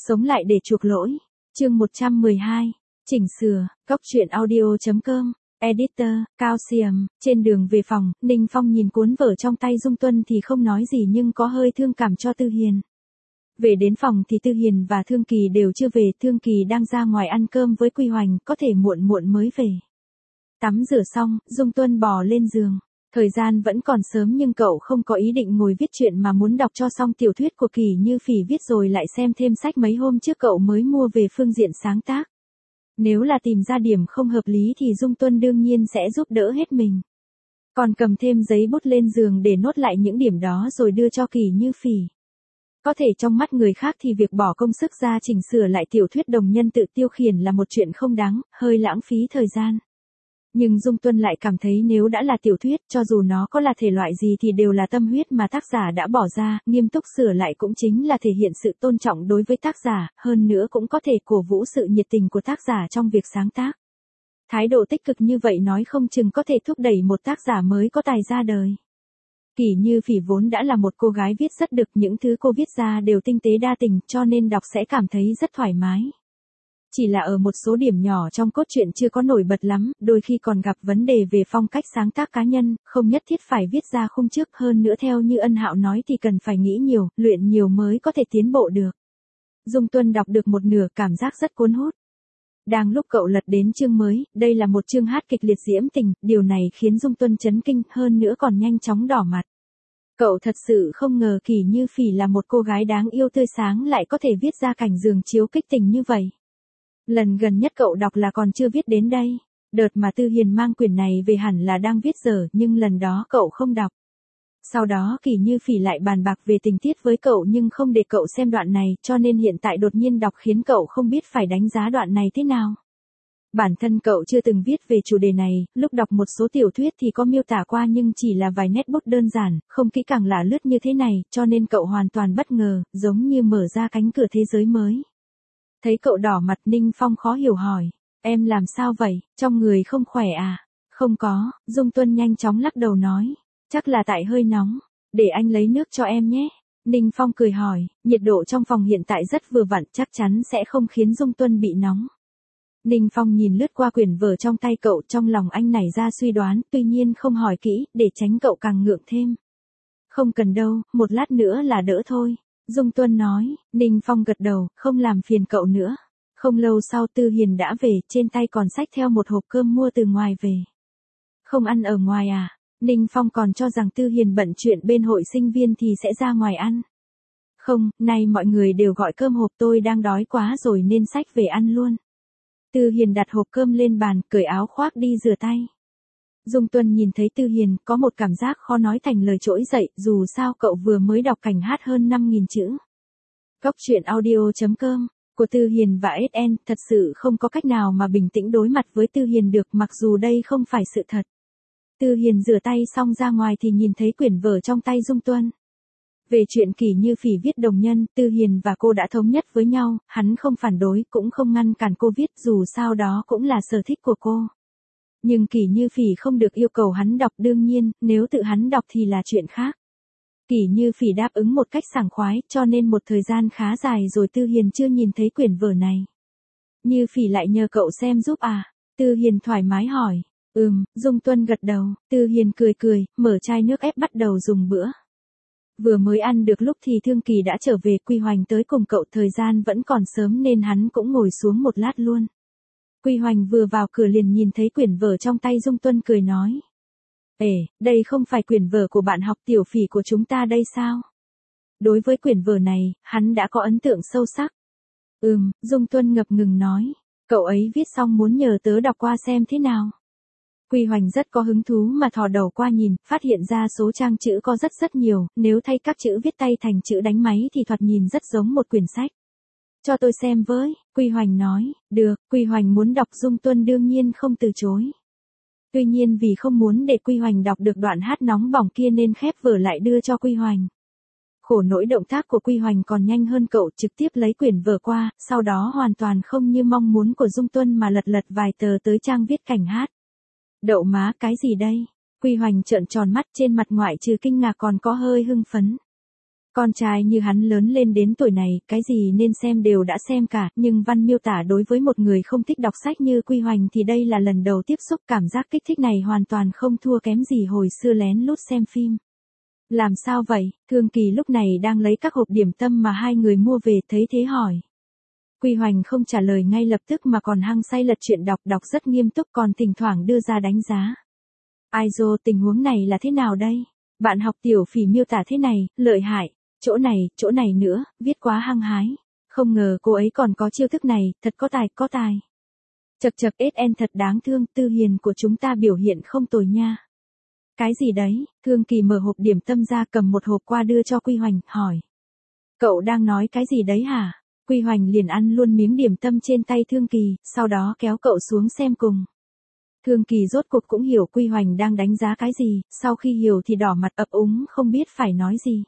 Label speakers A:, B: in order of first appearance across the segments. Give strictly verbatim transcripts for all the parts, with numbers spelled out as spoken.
A: Sống lại để chuộc lỗi. Chương một trăm mười hai. Chỉnh sửa. Cốc truyện audio chấm com. Editor, Cao Xiềm. Trên đường về phòng, Ninh Phong nhìn cuốn vở trong tay Dung Tuân thì không nói gì nhưng có hơi thương cảm cho Tư Hiền. Về đến phòng thì Tư Hiền và Thương Kỳ đều chưa về, Thương Kỳ đang ra ngoài ăn cơm với Quy Hoành, có thể muộn muộn mới về. Tắm rửa xong, Dung Tuân bò lên giường. Thời gian vẫn còn sớm nhưng cậu không có ý định ngồi viết truyện mà muốn đọc cho xong tiểu thuyết của Kỳ Như Phỉ viết rồi lại xem thêm sách mấy hôm trước cậu mới mua về phương diện sáng tác. Nếu là tìm ra điểm không hợp lý thì Dung Tuân đương nhiên sẽ giúp đỡ hết mình. Còn cầm thêm giấy bút lên giường để nốt lại những điểm đó rồi đưa cho Kỳ Như Phỉ. Có thể trong mắt người khác thì việc bỏ công sức ra chỉnh sửa lại tiểu thuyết đồng nhân tự tiêu khiển là một chuyện không đáng, hơi lãng phí thời gian. Nhưng Dung Tuân lại cảm thấy nếu đã là tiểu thuyết, cho dù nó có là thể loại gì thì đều là tâm huyết mà tác giả đã bỏ ra, nghiêm túc sửa lại cũng chính là thể hiện sự tôn trọng đối với tác giả, hơn nữa cũng có thể cổ vũ sự nhiệt tình của tác giả trong việc sáng tác. Thái độ tích cực như vậy nói không chừng có thể thúc đẩy một tác giả mới có tài ra đời. Kỳ Như Phỉ vốn đã là một cô gái viết rất được, những thứ cô viết ra đều tinh tế đa tình, cho nên đọc sẽ cảm thấy rất thoải mái. Chỉ là ở một số điểm nhỏ trong cốt truyện chưa có nổi bật lắm, đôi khi còn gặp vấn đề về phong cách sáng tác cá nhân, không nhất thiết phải viết ra khung trước, hơn nữa theo như Ân Hạo nói thì cần phải nghĩ nhiều, luyện nhiều mới có thể tiến bộ được. Dung Tuân đọc được một nửa cảm giác rất cuốn hút. Đang lúc cậu lật đến chương mới, đây là một chương hát kịch liệt diễm tình, điều này khiến Dung Tuân chấn kinh, hơn nữa còn nhanh chóng đỏ mặt. Cậu thật sự không ngờ Kỳ Như Phỉ là một cô gái đáng yêu tươi sáng lại có thể viết ra cảnh giường chiếu kích tình như vậy. Lần gần nhất cậu đọc là còn chưa viết đến đây. Đợt mà Tư Hiền mang quyển này về hẳn là đang viết dở, nhưng lần đó cậu không đọc. Sau đó Kỳ Như Phỉ lại bàn bạc về tình tiết với cậu nhưng không để cậu xem đoạn này, cho nên hiện tại đột nhiên đọc khiến cậu không biết phải đánh giá đoạn này thế nào. Bản thân cậu chưa từng viết về chủ đề này, lúc đọc một số tiểu thuyết thì có miêu tả qua nhưng chỉ là vài nét bút đơn giản, không kỹ càng lạ lướt như thế này, cho nên cậu hoàn toàn bất ngờ, giống như mở ra cánh cửa thế giới mới. Thấy cậu đỏ mặt, Ninh Phong khó hiểu hỏi, em làm sao vậy, trong người không khỏe à? Không có, Dung Tuân nhanh chóng lắc đầu nói, chắc là tại hơi nóng, để anh lấy nước cho em nhé. Ninh Phong cười hỏi, nhiệt độ trong phòng hiện tại rất vừa vặn, chắc chắn sẽ không khiến Dung Tuân bị nóng. Ninh Phong nhìn lướt qua quyển vở trong tay cậu, trong lòng anh nảy ra suy đoán, tuy nhiên không hỏi kỹ, để tránh cậu càng ngượng thêm. Không cần đâu, một lát nữa là đỡ thôi. Dung Tuân nói, Ninh Phong gật đầu, không làm phiền cậu nữa. Không lâu sau Tư Hiền đã về, trên tay còn xách theo một hộp cơm mua từ ngoài về. Không ăn ở ngoài à? Ninh Phong còn cho rằng Tư Hiền bận chuyện bên hội sinh viên thì sẽ ra ngoài ăn. Không, nay mọi người đều gọi cơm hộp, tôi đang đói quá rồi nên xách về ăn luôn. Tư Hiền đặt hộp cơm lên bàn, cởi áo khoác đi rửa tay. Dung Tuân nhìn thấy Tư Hiền, có một cảm giác khó nói thành lời trỗi dậy, dù sao cậu vừa mới đọc cảnh hát hơn năm nghìn chữ. Cốc truyện audio chấm com, của Tư Hiền và ét en, thật sự không có cách nào mà bình tĩnh đối mặt với Tư Hiền được, mặc dù đây không phải sự thật. Tư Hiền rửa tay xong ra ngoài thì nhìn thấy quyển vở trong tay Dung Tuân. Về chuyện Kỳ Như Phỉ viết đồng nhân, Tư Hiền và cô đã thống nhất với nhau, hắn không phản đối, cũng không ngăn cản cô viết, dù sao đó cũng là sở thích của cô. Nhưng Kỳ Như Phỉ không được yêu cầu hắn đọc, đương nhiên, nếu tự hắn đọc thì là chuyện khác. Kỳ Như Phỉ đáp ứng một cách sảng khoái, cho nên một thời gian khá dài rồi Tư Hiền chưa nhìn thấy quyển vở này. Như Phỉ lại nhờ cậu xem giúp à? Tư Hiền thoải mái hỏi. Ừm, Dung Tuân gật đầu, Tư Hiền cười cười, mở chai nước ép bắt đầu dùng bữa. Vừa mới ăn được lúc thì Thương Kỳ đã trở về, Quy Hoành tới cùng cậu, thời gian vẫn còn sớm nên hắn cũng ngồi xuống một lát luôn. Quy Hoành vừa vào cửa liền nhìn thấy quyển vở trong tay Dung Tuân cười nói. Ê, đây không phải quyển vở của bạn học Tiểu Phỉ của chúng ta đây sao? Đối với quyển vở này, hắn đã có ấn tượng sâu sắc. Ừm, Dung Tuân ngập ngừng nói, cậu ấy viết xong muốn nhờ tớ đọc qua xem thế nào. Quy Hoành rất có hứng thú mà thò đầu qua nhìn, phát hiện ra số trang chữ có rất rất nhiều, nếu thay các chữ viết tay thành chữ đánh máy thì thoạt nhìn rất giống một quyển sách. Cho tôi xem với, Quy Hoành nói, được, Quy Hoành muốn đọc, Dung Tuân đương nhiên không từ chối. Tuy nhiên vì không muốn để Quy Hoành đọc được đoạn hát nóng bỏng kia nên khép vở lại đưa cho Quy Hoành. Khổ nỗi động tác của Quy Hoành còn nhanh hơn cậu, trực tiếp lấy quyển vở qua, sau đó hoàn toàn không như mong muốn của Dung Tuân mà lật lật vài tờ tới trang viết cảnh hát. Đậu má, cái gì đây? Quy Hoành trợn tròn mắt, trên mặt ngoại trừ kinh ngạc còn có hơi hưng phấn. Con trai như hắn lớn lên đến tuổi này, cái gì nên xem đều đã xem cả, nhưng văn miêu tả đối với một người không thích đọc sách như Quy Hoành thì đây là lần đầu tiếp xúc, cảm giác kích thích này hoàn toàn không thua kém gì hồi xưa lén lút xem phim. Làm sao vậy? Thương Kỳ lúc này đang lấy các hộp điểm tâm mà hai người mua về, thấy thế hỏi. Quy Hoành không trả lời ngay lập tức mà còn hăng say lật chuyện đọc, đọc rất nghiêm túc, còn thỉnh thoảng đưa ra đánh giá. Ai dô, tình huống này là thế nào đây? Bạn học Tiểu Phỉ miêu tả thế này, lợi hại. Chỗ này, chỗ này nữa, viết quá hăng hái. Không ngờ cô ấy còn có chiêu thức này, thật có tài, có tài. Chật chật ét en thật đáng thương, Tư Hiền của chúng ta biểu hiện không tồi nha. Cái gì đấy? Thương Kỳ mở hộp điểm tâm ra, cầm một hộp qua đưa cho Quy Hoành, hỏi. Cậu đang nói cái gì đấy hả? Quy Hoành liền ăn luôn miếng điểm tâm trên tay Thương Kỳ, sau đó kéo cậu xuống xem cùng. Thương Kỳ rốt cuộc cũng hiểu Quy Hoành đang đánh giá cái gì, sau khi hiểu thì đỏ mặt ấp úng không biết phải nói gì.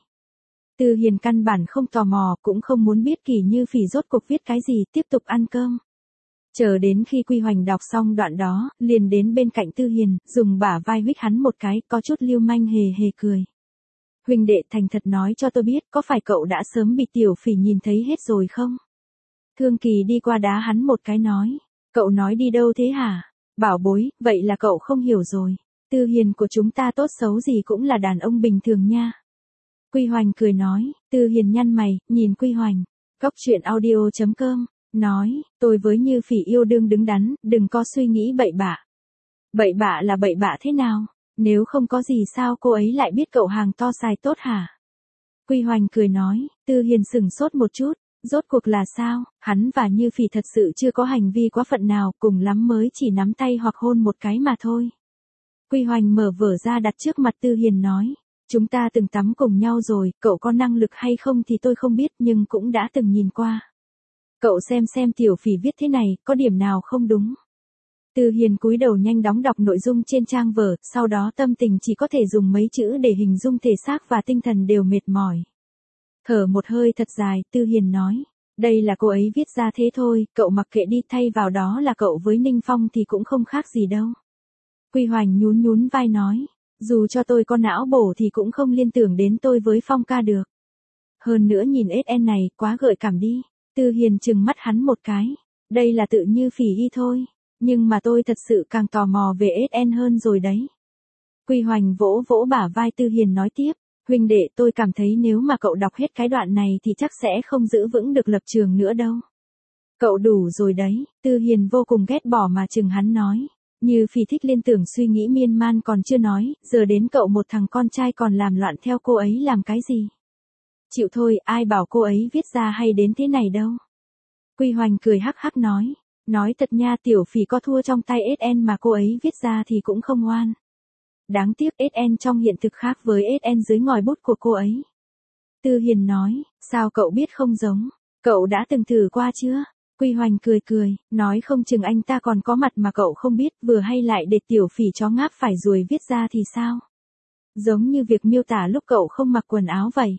A: Tư Hiền căn bản không tò mò, cũng không muốn biết Kỳ Như Phỉ rốt cuộc viết cái gì, tiếp tục ăn cơm. Chờ đến khi Quy Hoành đọc xong đoạn đó, liền đến bên cạnh Tư Hiền, dùng bả vai huých hắn một cái, có chút lưu manh hề hề cười. Huynh đệ thành thật nói cho tôi biết, có phải cậu đã sớm bị Tiểu Phỉ nhìn thấy hết rồi không? Thương Kỳ đi qua đá hắn một cái nói. Cậu nói đi đâu thế hả? Bảo bối, vậy là cậu không hiểu rồi. Tư Hiền của chúng ta tốt xấu gì cũng là đàn ông bình thường nha. Quy Hoành cười nói. Tư Hiền nhăn mày, nhìn Quy Hoành. Góc truyện audio chấm com, nói, tôi với Như Phỉ yêu đương đứng đắn, đừng có suy nghĩ bậy bạ. Bậy bạ là bậy bạ thế nào? Nếu không có gì sao cô ấy lại biết cậu hàng to xài tốt hả? Quy Hoành cười nói. Tư Hiền sửng sốt một chút. Rốt cuộc là sao? Hắn và Như Phỉ thật sự chưa có hành vi quá phận nào, cùng lắm mới chỉ nắm tay hoặc hôn một cái mà thôi. Quy Hoành mở vở ra đặt trước mặt Tư Hiền nói. Chúng ta từng tắm cùng nhau rồi, cậu có năng lực hay không thì tôi không biết nhưng cũng đã từng nhìn qua. Cậu xem xem Tiểu Phỉ viết thế này, có điểm nào không đúng? Tư Hiền cúi đầu nhanh đóng đọc nội dung trên trang vở, sau đó tâm tình chỉ có thể dùng mấy chữ để hình dung, thể xác và tinh thần đều mệt mỏi. Thở một hơi thật dài, Tư Hiền nói. Đây là cô ấy viết ra thế thôi, cậu mặc kệ đi, thay vào đó là cậu với Ninh Phong thì cũng không khác gì đâu. Quy Hoành nhún nhún vai nói. Dù cho tôi có não bổ thì cũng không liên tưởng đến tôi với Phong ca được. Hơn nữa nhìn ét en này, quá gợi cảm đi. Tư Hiền trừng mắt hắn một cái. Đây là tự Như Phỉ y thôi. Nhưng mà tôi thật sự càng tò mò về ét en hơn rồi đấy. Quy Hoành vỗ vỗ bả vai Tư Hiền nói tiếp. Huynh đệ, tôi cảm thấy nếu mà cậu đọc hết cái đoạn này thì chắc sẽ không giữ vững được lập trường nữa đâu. Cậu đủ rồi đấy. Tư Hiền vô cùng ghét bỏ mà chừng hắn nói. Như Phỉ thích liên tưởng suy nghĩ miên man còn chưa nói, giờ đến cậu một thằng con trai còn làm loạn theo cô ấy làm cái gì? Chịu thôi, ai bảo cô ấy viết ra hay đến thế này đâu. Quy Hoành cười hắc hắc nói. Nói thật nha, Tiểu Phỉ có thua trong tay ét en mà cô ấy viết ra thì cũng không ngoan. Đáng tiếc ét en trong hiện thực khác với ét en dưới ngòi bút của cô ấy. Tư Hiền nói, sao cậu biết không giống? Cậu đã từng thử qua chưa? Quy Hoành cười cười, nói không chừng anh ta còn có mặt mà cậu không biết, vừa hay lại để Tiểu Phỉ chó ngáp phải ruồi viết ra thì sao? Giống như việc miêu tả lúc cậu không mặc quần áo vậy.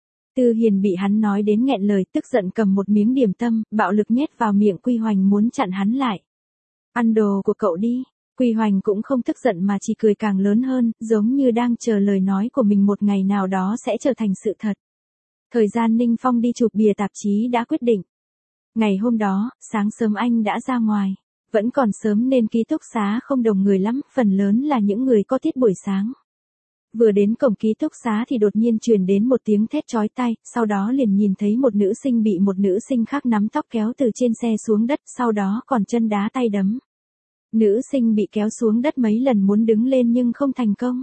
A: Tư Hiền bị hắn nói đến nghẹn lời, tức giận cầm một miếng điểm tâm, bạo lực nhét vào miệng Quy Hoành muốn chặn hắn lại. Ăn đồ của cậu đi. Quy Hoành cũng không tức giận mà chỉ cười càng lớn hơn, giống như đang chờ lời nói của mình một ngày nào đó sẽ trở thành sự thật. Thời gian Ninh Phong đi chụp bìa tạp chí đã quyết định. Ngày hôm đó, sáng sớm anh đã ra ngoài. Vẫn còn sớm nên ký túc xá không đông người lắm, phần lớn là những người có tiết buổi sáng. Vừa đến cổng ký túc xá thì đột nhiên truyền đến một tiếng thét chói tai, sau đó liền nhìn thấy một nữ sinh bị một nữ sinh khác nắm tóc kéo từ trên xe xuống đất, sau đó còn chân đá tay đấm. Nữ sinh bị kéo xuống đất mấy lần muốn đứng lên nhưng không thành công.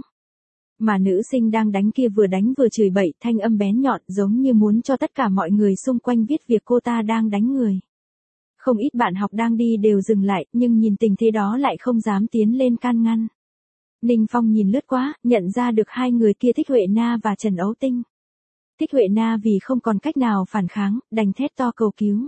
A: Mà nữ sinh đang đánh kia vừa đánh vừa chửi bậy, thanh âm bén nhọn giống như muốn cho tất cả mọi người xung quanh biết việc cô ta đang đánh người. Không ít bạn học đang đi đều dừng lại, nhưng nhìn tình thế đó lại không dám tiến lên can ngăn. Ninh Phong nhìn lướt qua, nhận ra được hai người kia Thích Huệ Na và Trần Ấu Tinh. Thích Huệ Na vì không còn cách nào phản kháng, đành thét to cầu cứu.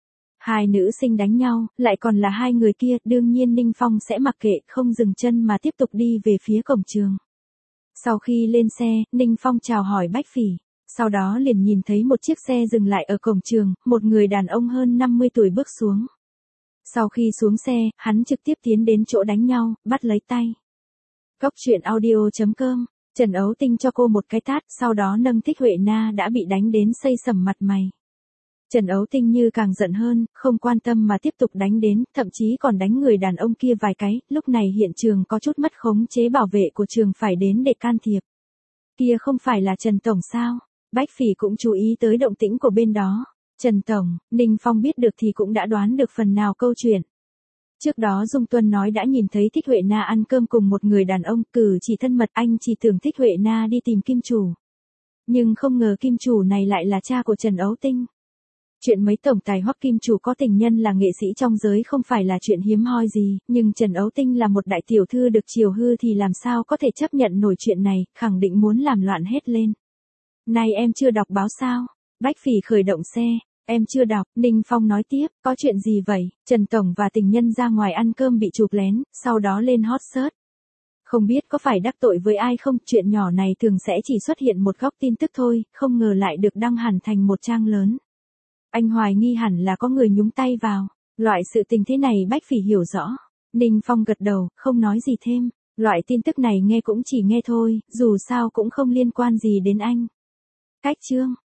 A: Hai nữ sinh đánh nhau, lại còn là hai người kia, đương nhiên Ninh Phong sẽ mặc kệ, không dừng chân mà tiếp tục đi về phía cổng trường. Sau khi lên xe, Ninh Phong chào hỏi Bách Phỉ, sau đó liền nhìn thấy một chiếc xe dừng lại ở cổng trường, một người đàn ông hơn năm mươi tuổi bước xuống. Sau khi xuống xe, hắn trực tiếp tiến đến chỗ đánh nhau, bắt lấy tay. Góc truyện audio chấm com Trần Ấu Tinh cho cô một cái tát, sau đó nâng Thích Huệ Na đã bị đánh đến xây sẩm mặt mày. Trần Ấu Tinh như càng giận hơn, không quan tâm mà tiếp tục đánh đến, thậm chí còn đánh người đàn ông kia vài cái, lúc này hiện trường có chút mất khống chế, bảo vệ của trường phải đến để can thiệp. Kia không phải là Trần Tổng sao? Bách Phỉ cũng chú ý tới động tĩnh của bên đó. Trần Tổng, Ninh Phong biết được thì cũng đã đoán được phần nào câu chuyện. Trước đó Dung Tuân nói đã nhìn thấy Thích Huệ Na ăn cơm cùng một người đàn ông, cử chỉ thân mật, anh chỉ tưởng Thích Huệ Na đi tìm kim chủ. Nhưng không ngờ kim chủ này lại là cha của Trần Ấu Tinh. Chuyện mấy tổng tài hoặc kim chủ có tình nhân là nghệ sĩ trong giới không phải là chuyện hiếm hoi gì, nhưng Trần Ấu Tinh là một đại tiểu thư được chiều hư thì làm sao có thể chấp nhận nổi chuyện này, khẳng định muốn làm loạn hết lên. Này em chưa đọc báo sao? Bách Phỉ khởi động xe. Em chưa đọc, Ninh Phong nói tiếp, có chuyện gì vậy? Trần Tổng và tình nhân ra ngoài ăn cơm bị chụp lén, sau đó lên hot search. Không biết có phải đắc tội với ai không, chuyện nhỏ này thường sẽ chỉ xuất hiện một góc tin tức thôi, không ngờ lại được đăng hẳn thành một trang lớn. Anh hoài nghi hẳn là có người nhúng tay vào. Loại sự tình thế này Bách Phỉ hiểu rõ. Ninh Phong gật đầu, không nói gì thêm. Loại tin tức này nghe cũng chỉ nghe thôi, dù sao cũng không liên quan gì đến anh. Cách chương